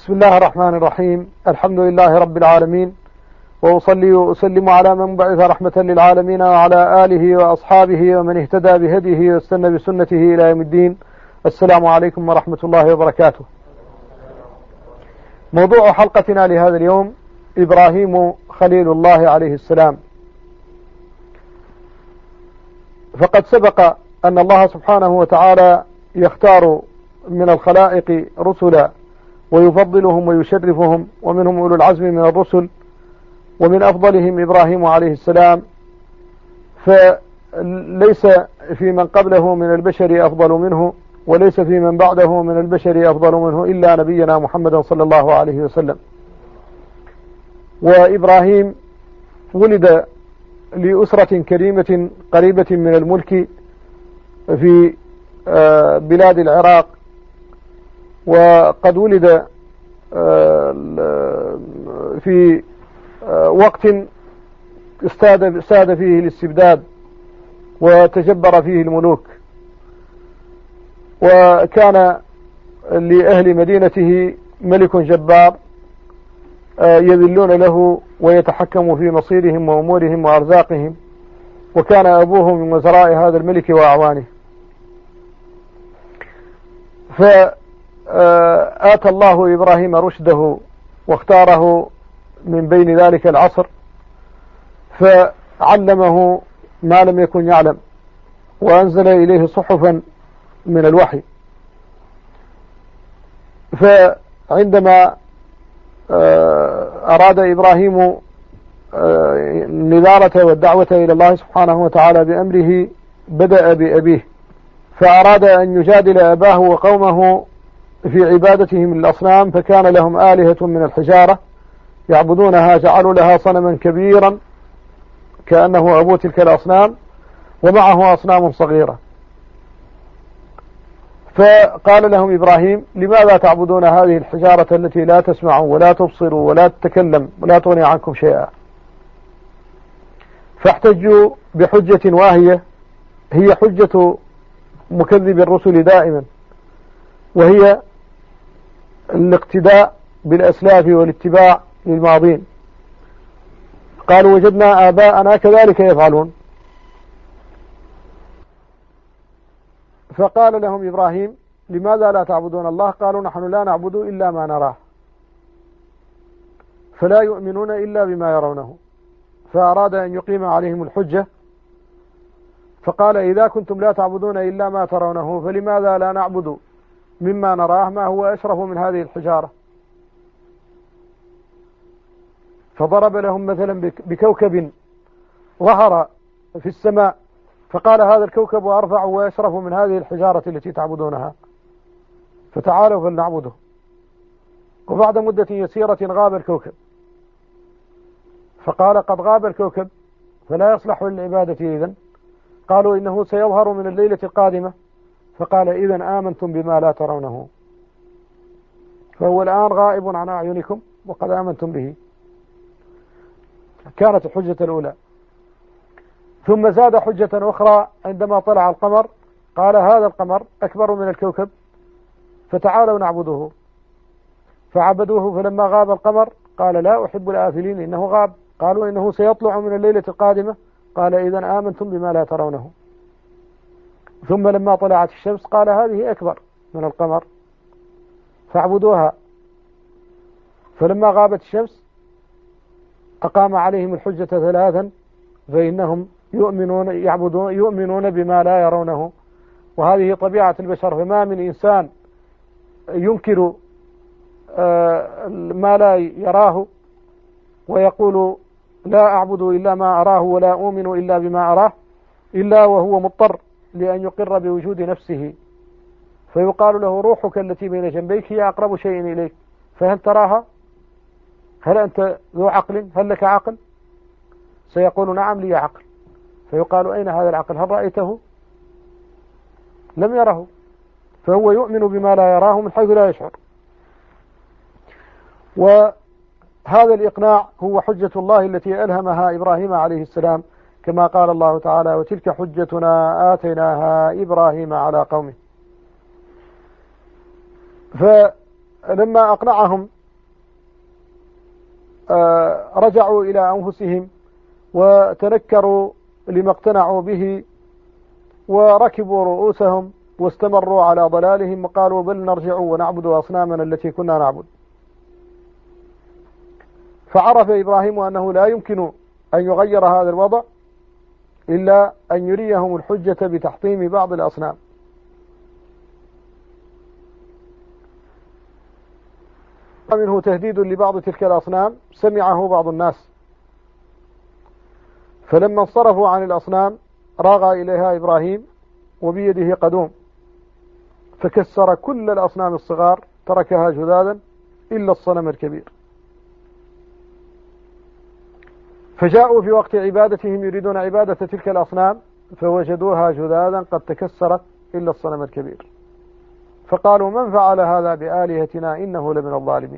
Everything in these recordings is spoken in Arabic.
بسم الله الرحمن الرحيم. الحمد لله رب العالمين، وأصلي وأسلم على من بعث رحمة للعالمين وعلى آله وأصحابه ومن اهتدى بهديه واستنى بسنته إلى يوم الدين. السلام عليكم ورحمة الله وبركاته. موضوع حلقتنا لهذا اليوم إبراهيم خليل الله عليه السلام. فقد سبق أن الله سبحانه وتعالى يختار من الخلائق رسلا ويفضلهم ويشرفهم، ومنهم أولو العزم من الرسل، ومن أفضلهم إبراهيم عليه السلام. فليس في من قبله من البشر أفضل منه، وليس في من بعده من البشر أفضل منه إلا نبينا محمد صلى الله عليه وسلم. وإبراهيم ولد لأسرة كريمة قريبة من الملك في بلاد العراق، وقد ولد في وقت ساد فيه الاستبداد وتجبر فيه الملوك، وكان لأهل مدينته ملك جبار يذلون له ويتحكم في مصيرهم وأمورهم وأرزاقهم، وكان أبوه من وزراء هذا الملك وأعوانه. فآتى الله إبراهيم رشده واختاره من بين ذلك العصر، فعلمه ما لم يكن يعلم، وأنزل إليه صحفا من الوحي. فعندما أراد إبراهيم النذارة والدعوة إلى الله سبحانه وتعالى بأمره بدأ بأبيه، فأراد أن يجادل أباه وقومه في عبادتهم للأصنام، فكان لهم آلهة من الحجارة يعبدونها، جعلوا لها صنما كبيرا كأنه أبو تلك الأصنام، ومعه أصنام صغيرة. فقال لهم إبراهيم: لماذا تعبدون هذه الحجارة التي لا تسمع ولا تبصر ولا تتكلم ولا تغني عنكم شيئا؟ فاحتجوا بحجة واهية، هي حجة مكذب الرسل دائما، وهي الاقتداء بالأسلاف والاتباع للماضين. قالوا: وجدنا آباءنا كذلك يفعلون. فقال لهم إبراهيم: لماذا لا تعبدون الله؟ قالوا: نحن لا نعبد إلا ما نراه، فلا يؤمنون إلا بما يرونه. فأراد أن يقيم عليهم الحجة، فقال: إذا كنتم لا تعبدون إلا ما ترونه، فلماذا لا نعبد مما نراه ما هو أشرف من هذه الحجارة؟ فضرب لهم مثلا بكوكب ظهر في السماء، فقال: هذا الكوكب أرفع وأشرف من هذه الحجارة التي تعبدونها، فتعالوا فلنعبده. وبعد مدة يسيرة غاب الكوكب، فقال: قد غاب الكوكب فلا يصلح للعبادة إذن. قالوا: إنه سيظهر من الليلة القادمة. فقال: إذن آمنتم بما لا ترونه، فهو الآن غائب عن أعينكم وقد آمنتم به. كانت الحجة الأولى. ثم زاد حجة أخرى عندما طلع القمر، قال: هذا القمر أكبر من الكوكب، فتعالوا نعبده. فعبدوه، فلما غاب القمر قال: لا أحب الآفلين، إنه غاب. قالوا: إنه سيطلع من الليلة القادمة. قال: إذن آمنتم بما لا ترونه. ثم لما طلعت الشمس قال: هذه أكبر من القمر، فاعبدوها. فلما غابت الشمس أقام عليهم الحجة ثلاثا، فإنهم يؤمنون بما لا يرونه. وهذه طبيعة البشر، فما من إنسان ينكر ما لا يراه ويقول: لا أعبد إلا ما أراه ولا أؤمن إلا بما أراه، إلا وهو مضطر لأن يقر بوجود نفسه. فيقال له: روحك التي بين جنبيك هي أقرب شيء إليك، فهل تراها؟ هل أنت ذو عقل؟ هل لك عقل؟ سيقول: نعم لي عقل. فيقال: أين هذا العقل؟ هل رأيته؟ لم يره. فهو يؤمن بما لا يراه من حيث لا يشعر. وهذا الإقناع هو حجة الله التي ألهمها إبراهيم عليه السلام، كما قال الله تعالى: وتلك حجتنا آتيناها إبراهيم على قومه. لما أقنعهم رجعوا إلى أنفسهم وتنكروا لما اقتنعوا به وركبوا رؤوسهم واستمروا على ضلالهم وقالوا بل نرجع ونعبد أصنامنا التي كنا نعبد. فعرف إبراهيم أنه لا يمكن أن يغير هذا الوضع إلا أن يريهم الحجة بتحطيم بعض الأصنام. منه تهديد لبعض تلك الأصنام سمعه بعض الناس، فلما انصرفوا عن الأصنام راغ إليها إبراهيم وبيده قدوم فكسر كل الأصنام الصغار تركها جذاذا إلا الصنم الكبير. فجاءوا في وقت عبادتهم يريدون عبادة تلك الأصنام فوجدوها جذاذا قد تكسرت إلا الصنم الكبير، فقالوا من فعل هذا بآلهتنا إنه لمن الظالمين.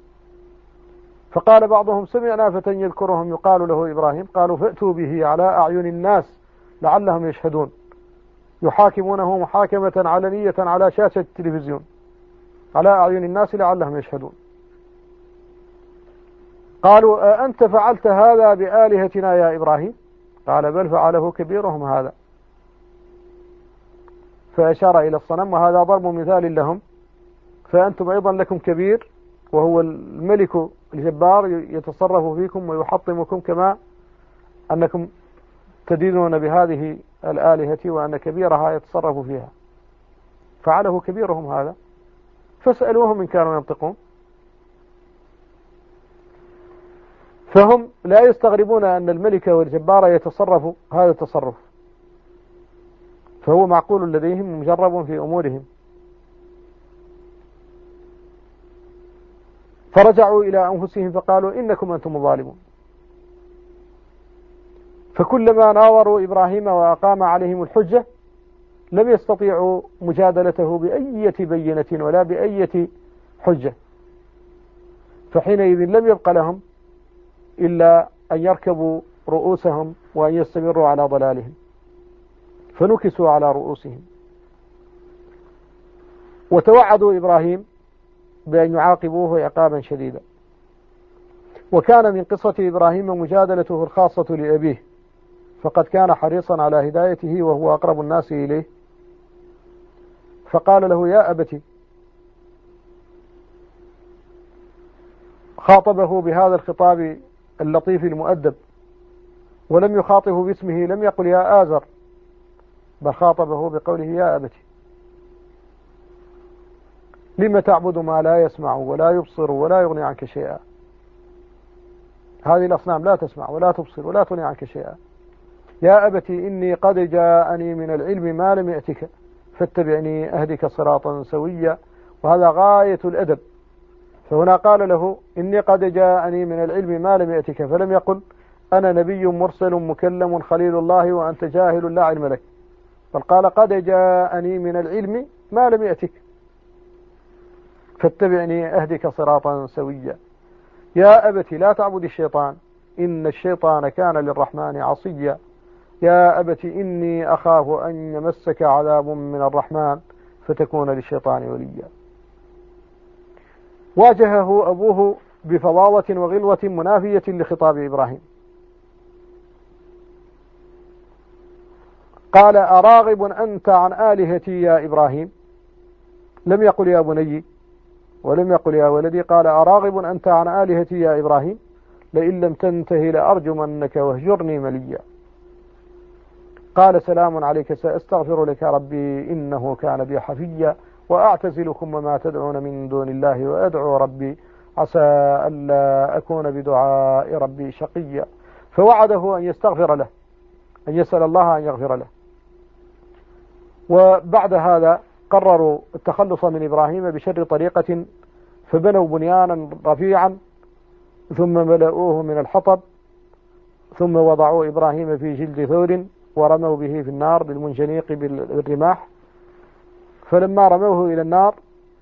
فقال بعضهم سمعنا فتى يذكرهم يقال له إبراهيم، قالوا فأتوا به على أعين الناس لعلهم يشهدون، يحاكمونه محاكمة علنية على شاشة التلفزيون على أعين الناس لعلهم يشهدون. قالوا أنت فعلت هذا بآلهتنا يا إبراهيم؟ قال بل فعله كبيرهم هذا، فأشار إلى الصنم وهذا ضرب مثال لهم، فأنتم أيضا لكم كبير وهو الملك الجبار يتصرف فيكم ويحطمكم كما أنكم تدينون بهذه الآلهة وأن كبيرها يتصرف فيها، فعله كبيرهم هذا فاسألوهم إن كانوا ينطقون. فهم لا يستغربون أن الملك والجبار يتصرف هذا التصرف، فهو معقول لديهم مجرب في أمورهم. فرجعوا إلى أنفسهم فقالوا إنكم أنتم الظالمون. فكلما ناظروا إبراهيم وأقام عليهم الحجة لم يستطيعوا مجادلته بأية بينة ولا بأية حجة، فحينئذ لم يبق لهم إلا أن يركبوا رؤوسهم وأن يستمروا على ضلالهم، فنكسوا على رؤوسهم. وتوعدوا إبراهيم بأن يعاقبوه عقابا شديدا. وكان من قصة إبراهيم مجادلته الخاصة لأبيه، فقد كان حريصا على هدايته وهو أقرب الناس إليه، فقال له يا أبت، خاطبه بهذا الخطاب اللطيف المؤدب، ولم يخاطبه باسمه، لم يقل يا آزر، بل خاطبه بقوله يا أبت لم تعبد ما لا يسمع ولا يبصر ولا يغني عنك شيئا. هذه الأصنام لا تسمع ولا تبصر ولا تغني عنك شيئا. يا أبت إني قد جاءني من العلم ما لم يأتك فاتبعني أهدك صراطا سويا. وهذا غاية الأدب. فهنا قال له إني قد جاءني من العلم ما لم يأتك، فلم يقل أنا نبي مرسل مكلم خليل الله وأنت جاهل لا علم لك، بل قال قد جاءني من العلم ما لم يأتك فاتبعني أهدك صراطا سويا. يا أبت لا تعبد الشيطان إن الشيطان كان للرحمن عصيا. يا أبت إني أخاف أن يمسك عذاب من الرحمن فتكون للشيطان وليا. واجهه أبوه بفظاظة وغلظة منافية لخطاب إبراهيم. قال أراغب أنت عن آلهتي يا إبراهيم؟ لم يقل يا بني ولم يقل يا ولدي، قال أراغب أنت عن آلهتي يا إبراهيم؟ لئن لم تنتهي لأرجمنك واهجرني مليا. قال سلام عليك سأستغفر لك ربي إنه كان بي حفيا وأعتزلكم وما تدعون من دون الله وأدعو ربي عسى ألا أكون بدعاء ربي شقيا. فوعده أن يستغفر له، أن يسأل الله أن يغفر له. وبعد هذا قرروا التخلص من إبراهيم بشر طريقة، فبنوا بنيانا رفيعا ثم ملؤوه من الحطب، ثم وضعوا إبراهيم في جلد ثور ورموا به في النار للمنجنيق بالرماح. فلما رموه إلى النار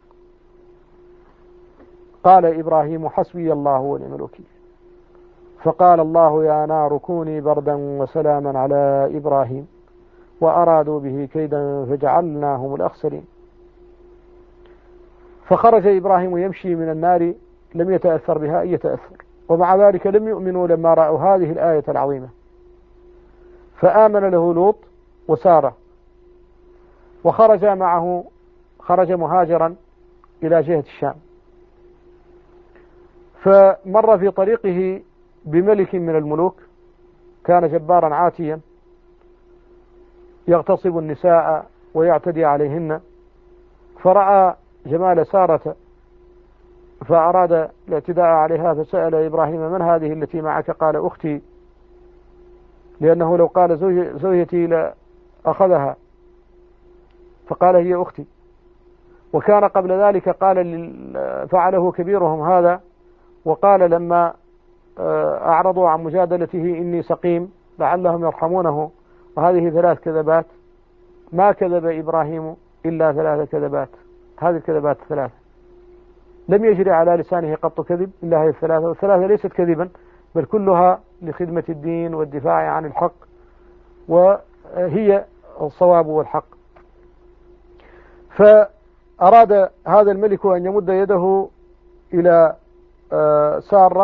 قال إبراهيم حسبي الله ونعم الوكيل. فقال الله يا نار كوني بردا وسلاما على إبراهيم وأرادوا به كيدا فجعلناهم الأخسرين. فخرج إبراهيم يمشي من النار لم يتأثر بها أي تأثر، ومع ذلك لم يؤمنوا لما رأوا هذه الآية العظيمة، فآمن له لوط وسارة، وخرج معه، خرج مهاجرا إلى جهة الشام، فمر في طريقه بملك من الملوك كان جبارا عاتيا يغتصب النساء ويعتدي عليهن، فرأى جمال سارة فأراد الاعتداء عليها، فسأل إبراهيم: من هذه التي معك؟ قال: أختي، لأنه لو قال زوجتي لأخذها، فقال: هي أختي. وكان قبل ذلك فعله كبيرهم هذا، وقال لما أعرضوا عن مجادلته: إني سقيم لعلهم يرحمونه. وهذه 3 كذبات، ما كذب إبراهيم إلا 3 كذبات، هذه الكذبات 3 لم يجري على لسانه قط كذب إلا هذه 3، والثلاثة ليست كذبا بل كلها لخدمة الدين والدفاع عن الحق، وهي الصواب والحق. فأراد هذا الملك أن يمد يده إلى سارة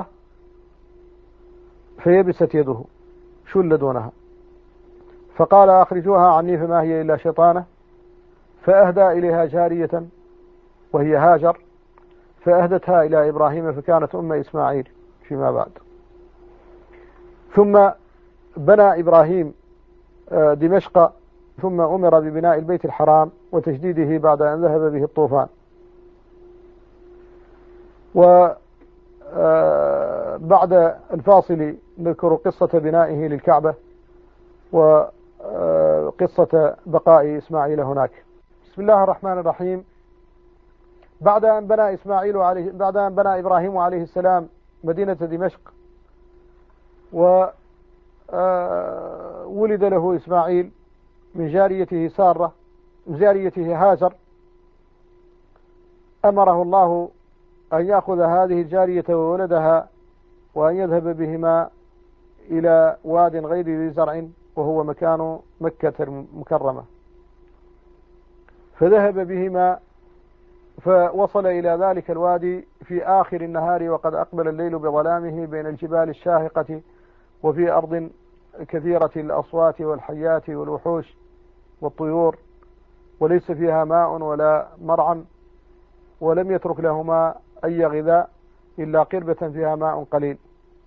فيبست يده، شل دونها، فقال: أخرجوها عني فما هي إلا شيطانة. فأهدى إليها جارية وهي هاجر، فأهدتها إلى إبراهيم فكانت أم إسماعيل فيما بعد. ثم بنى إبراهيم دمشق، ثم أمر ببناء البيت الحرام وتجديده بعد أن ذهب به الطوفان. وبعد الفاصل نذكر قصة بنائه للكعبة وقصة بقاء إسماعيل هناك. بسم الله الرحمن الرحيم. بعد أن بنى إبراهيم عليه السلام مدينة دمشق، وولد له إسماعيل من جاريته سارة، من جاريته هاجر، أمره الله أن يأخذ هذه الجارية وولدها وأن يذهب بهما إلى واد غير ذي زرع وهو مكان مكة المكرمة. فذهب بهما فوصل إلى ذلك الوادي في آخر النهار وقد أقبل الليل بظلامه بين الجبال الشاهقة، وفي أرض كثيرة الأصوات والحيات والوحوش والطيور، وليس فيها ماء ولا مرعى، ولم يترك لهما أي غذاء إلا قربة فيها ماء قليل.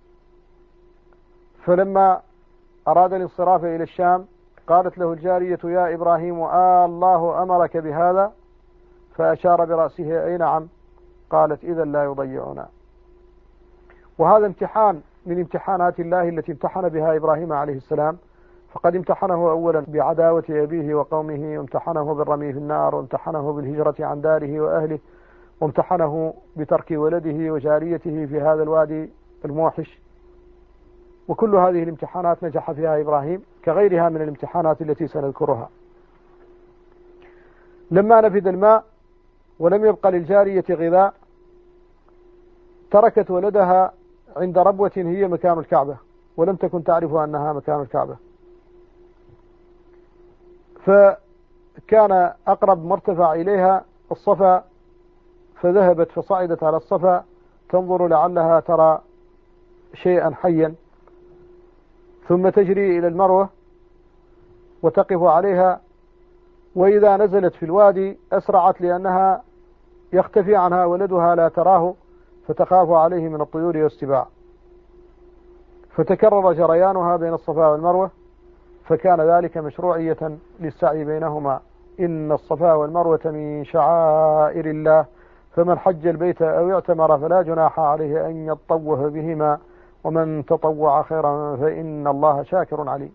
فلما أراد الانصراف إلى الشام قالت له الجارية: يا إبراهيم، الله أمرك بهذا؟ فأشار برأسه: أي نعم. قالت: إذا لا يضيعنا. وهذا امتحان من امتحانات الله التي امتحن بها إبراهيم عليه السلام، فقد امتحنه أولا بعداوة أبيه وقومه، وامتحنه بالرمي في النار، وامتحنه بالهجرة عن داره وأهله، وامتحنه بترك ولده وجاريته في هذا الوادي الموحش. وكل هذه الامتحانات نجح فيها إبراهيم كغيرها من الامتحانات التي سنذكرها. لما نفد الماء ولم يبق للجارية غذاء تركت ولدها عند ربوة هي مكان الكعبة، ولم تكن تعرف أنها مكان الكعبة، فكان أقرب مرتفع إليها الصفا، فذهبت فصعدت على الصفا تنظر لعلها ترى شيئا حيا، ثم تجري إلى المروة وتقف عليها، وإذا نزلت في الوادي أسرعت لأنها يختفي عنها ولدها لا تراه، فتخاف عليه من الطيور والسباع، فتكرر جريانها بين الصفا والمروة، فكان ذلك مشروعية للسعي بينهما. إن الصفا والمروة من شعائر الله، فمن حج البيت أو اعتمر فلا جناح عليه أن يطوف بهما، ومن تطوع خيرا فإن الله شاكر عليم.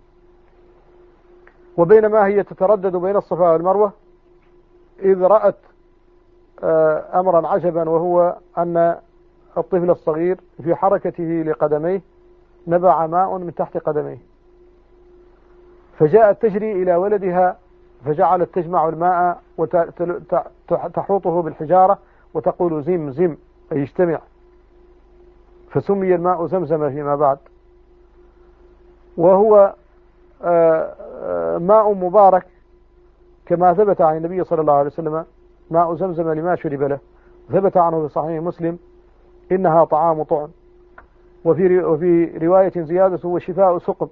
وبينما هي تتردد بين الصفا والمروة إذ رأت أمرا عجبا، وهو أن الطفل الصغير في حركته لقدميه نبع ماء من تحت قدميه، فجاءت تجري إلى ولدها فجعلت تجمع الماء وتحوطه بالحجارة وتقول: زم زم، أي اجتمع، فسمي الماء زمزم فيما بعد، وهو ماء مبارك كما ثبت عن النبي صلى الله عليه وسلم: ماء زمزم لما شرب له. ثبت عنه في صحيح مسلم إنها طعام طعم، وفي رواية زيادة وشفاء سقم.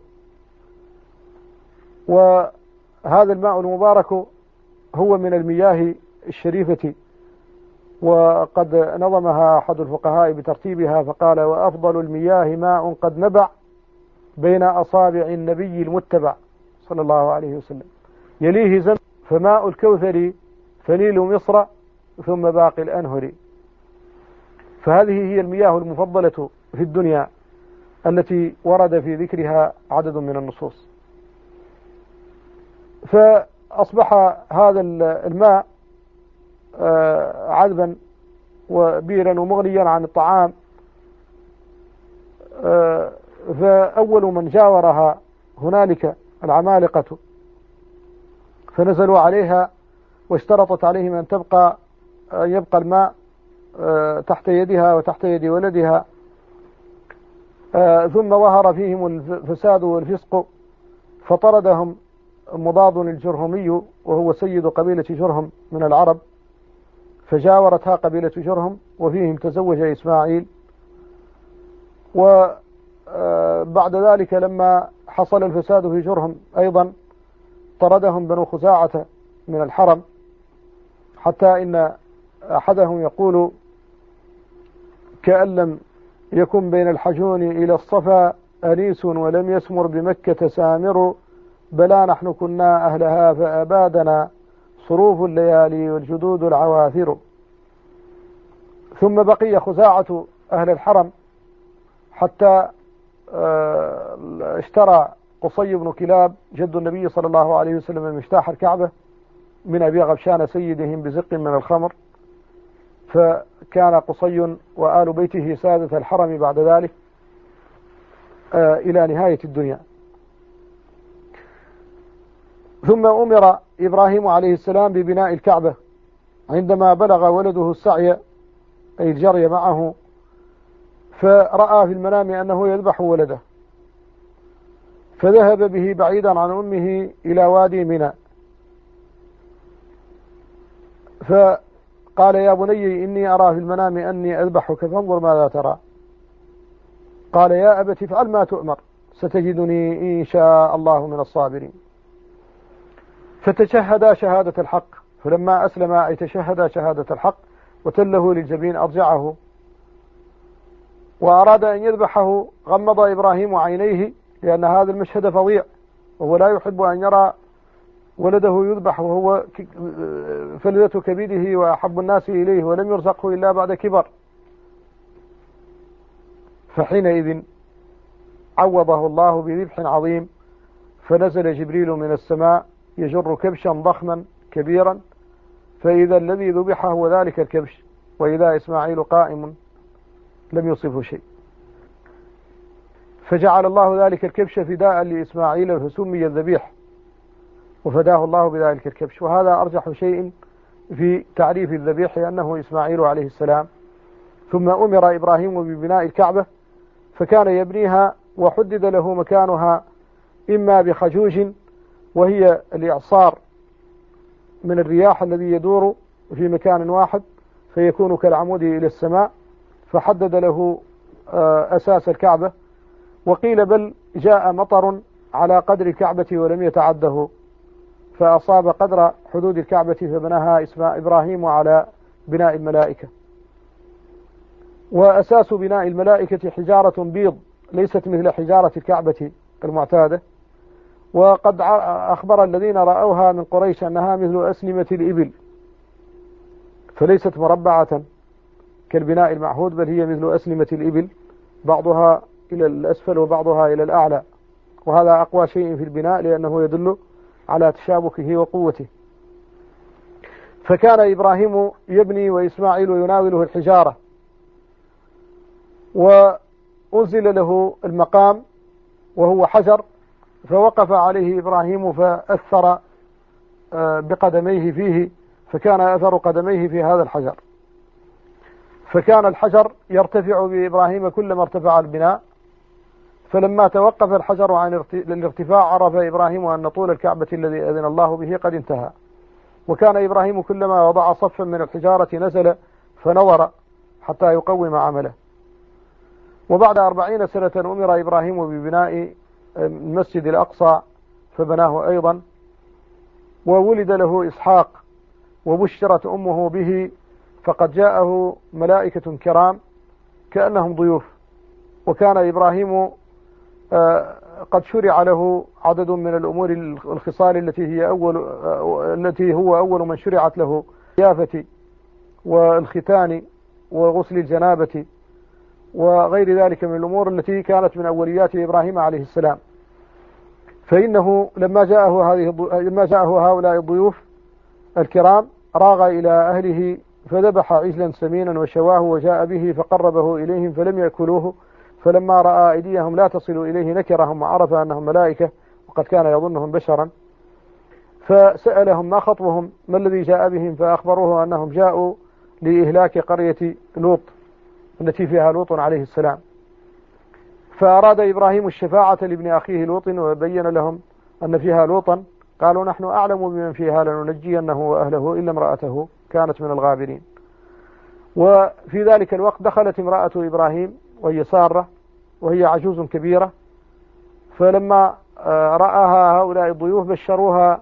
وهذا الماء المبارك هو من المياه الشريفة، وقد نظمها أحد الفقهاء بترتيبها فقال: وأفضل المياه ماء قد نبع بين أصابع النبي المتبع صلى الله عليه وسلم، يليه زمزم، فماء الكوثر فنيل مصر، ثم باقي الأنهر. فهذه هي المياه المفضلة في الدنيا التي ورد في ذكرها عدد من النصوص. فأصبح هذا الماء عذبا وبيرا ومغنيا عن الطعام. فأول من جاورها هنالك العمالقة، فنزلوا عليها واشترطت عليهم أن يبقى الماء تحت يدها وتحت يد ولدها. ثم ظهر فيهم الفساد والفسق، فطردهم مضاد الجرهمي وهو سيد قبيلة جرهم من العرب، فجاورتها قبيلة جرهم، وفيهم تزوج إسماعيل. وبعد ذلك لما حصل الفساد في جرهم أيضا طردهم بنو خزاعة من الحرم، حتى إن أحدهم يقول: كأن لم يكن بين الحجون إلى الصفا أنيس، ولم يسمر بمكة سامر، بلا نحن كنا أهلها فأبادنا صروف الليالي والجدود العواثر. ثم بقي خزاعة أهل الحرم حتى اشترى قصي بن كلاب جد النبي صلى الله عليه وسلم مفتاح الكعبة من أبي غبشان سيدهم بزق من الخمر، فكان قصي وآل بيته سادة الحرم بعد ذلك إلى نهاية الدنيا. ثم أمر إبراهيم عليه السلام ببناء الكعبة عندما بلغ ولده السعي أي الجري معه، فرأى في المنام أنه يذبح ولده، فذهب به بعيدا عن أمه إلى وادي منى، فقال: يا بني إني أرى في المنام أني أذبحك فانظر ماذا ترى. قال: يا أبت افعل ما تؤمر، ستجدني إن شاء الله من الصابرين. فتشهدا شهادة الحق، فلما أسلم أي تشهدا شهادة الحق وتله للجبين أرجعه، وأراد أن يذبحه غمض إبراهيم عينيه، لأن هذا المشهد فظيع، وهو لا يحب أن يرى ولده يذبح وهو فلذة كبده وأحب الناس إليه، ولم يرزقه إلا بعد كبر. فحينئذ عوضه الله بذبح عظيم، فنزل جبريل من السماء يجر كبشا ضخما كبيرا، فإذا الذي ذبح هو ذلك الكبش، وإذا إسماعيل قائم لم يصفه شيء. فجعل الله ذلك الكبش فداء لإسماعيل، فسمي الذبيح وفداه الله بذلك الكبش. وهذا أرجح شيء في تعريف الذبيح، أنه إسماعيل عليه السلام. ثم أمر إبراهيم ببناء الكعبة، فكان يبنيها وحدد له مكانها إما بخجوج، وهي الإعصار من الرياح الذي يدور في مكان واحد فيكون كالعمود إلى السماء، فحدد له أساس الكعبة. وقيل بل جاء مطر على قدر الكعبة ولم يتعده، فأصاب قدر حدود الكعبة فبناها إبراهيم على بناء الملائكة. وأساس بناء الملائكة حجارة بيض ليست مثل حجارة الكعبة المعتادة، وقد أخبر الذين رأوها من قريش أنها مثل أسنمة الإبل، فليست مربعة كالبناء المعهود، بل هي مثل أسنمة الإبل، بعضها إلى الأسفل وبعضها إلى الأعلى، وهذا أقوى شيء في البناء لأنه يدل على تشابكه وقوته. فكان إبراهيم يبني وإسماعيل يناوله الحجارة، وأنزل له المقام وهو حجر، فوقف عليه إبراهيم فأثر بقدميه فيه، فكان أثر قدميه في هذا الحجر، فكان الحجر يرتفع بإبراهيم كلما ارتفع البناء. فلما توقف الحجر عن الارتفاع عرف إبراهيم أن طول الكعبة الذي أذن الله به قد انتهى. وكان إبراهيم كلما وضع صفا من الحجارة نزل فنظر حتى يقوم عمله. وبعد 40 سنة أمر إبراهيم ببناء المسجد الأقصى فبناه أيضا، وولد له إسحاق وبشرت أمه به، فقد جاءه ملائكة كرام كأنهم ضيوف. وكان إبراهيم قد شرع له عدد من الأمور الخصال التي هو أول من شرعت له: الضيافة والختان وغسل الجنابة وغير ذلك من الأمور التي كانت من أوليات إبراهيم عليه السلام. فإنه لما جاءه هؤلاء الضيوف الكرام راغ إلى أهله فذبح عجلا سمينا وشواه وجاء به فقربه إليهم فلم يأكلوه، فلما رأى أيديهم لا تصل إليه نكرهم وعرف أنهم ملائكة وقد كان يظنهم بشرا، فسألهم ما خطبهم، ما الذي جاء بهم، فأخبروه أنهم جاءوا لإهلاك قرية لوط التي فيها لوط عليه السلام. فأراد إبراهيم الشفاعة لابن أخيه لوط وبين لهم أن فيها لوطا، قالوا نحن أعلم بمن فيها لننجينه وأهله إلا امرأته كانت من الغابرين. وفي ذلك الوقت دخلت امرأة إبراهيم وهي سارة وهي عجوز كبيرة، فلما رآها هؤلاء الضيوف بشروها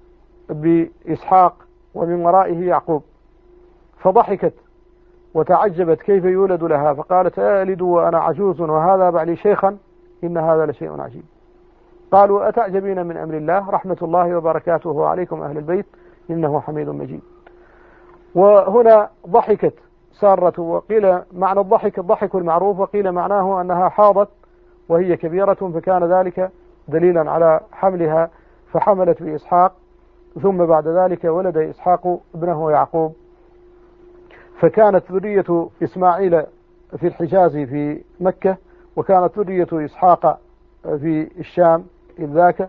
بإسحاق ومن ورائه يعقوب، فضحكت وتعجبت كيف يولد لها، فقالت ألد وأنا عجوز وهذا بعلي شيخا إن هذا لشيء عجيب. قالوا أتعجبين من أمر الله، رحمة الله وبركاته عليكم أهل البيت إنه حميد مجيد. وهنا ضحكت سارة، وقيل معنى الضحك الضحك المعروف، وقيل معناه أنها حاضت وهي كبيرة، فكان ذلك دليلا على حملها فحملت بإسحاق، ثم بعد ذلك ولد إسحاق ابنه يعقوب. فكانت ذرية إسماعيل في الحجاز في مكة، وكانت ذرية إسحاق في الشام إذ ذاك.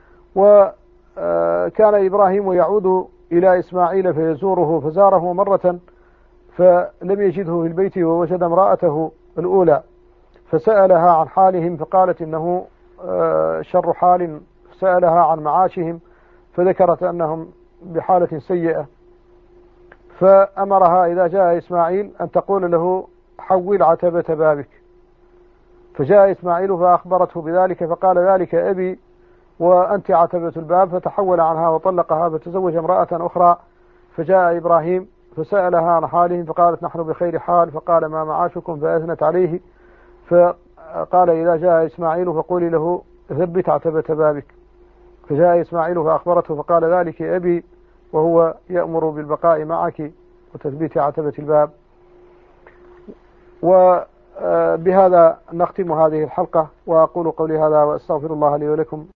وكان إبراهيم يعود إلى إسماعيل فيزوره، فزاره مرة فلم يجده في البيت ووجد امرأته الأولى، فسألها عن حالهم فقالت إنه شر حال، سألها عن معاشهم فذكرت أنهم بحالة سيئة، فأمرها إذا جاء إسماعيل أن تقول له حول عتبة بابك. فجاء إسماعيل فأخبرته بذلك فقال ذلك أبي وأنت عتبة الباب، فتحول عنها وطلقها فتزوج امرأة أخرى. فجاء إبراهيم فسألها عن حالهم فقالت نحن بخير حال، فقال ما معاشكم، فأثنت عليه. فقال إذا جاء إسماعيل فقولي له ثبت عتبة بابك. فجاء إسماعيل فأخبرته فقال ذلك أبي وهو يأمر بالبقاء معك وتثبيت عتبة الباب. وبهذا نختم هذه الحلقة، وأقول قولي هذا وأستغفر الله لي ولكم.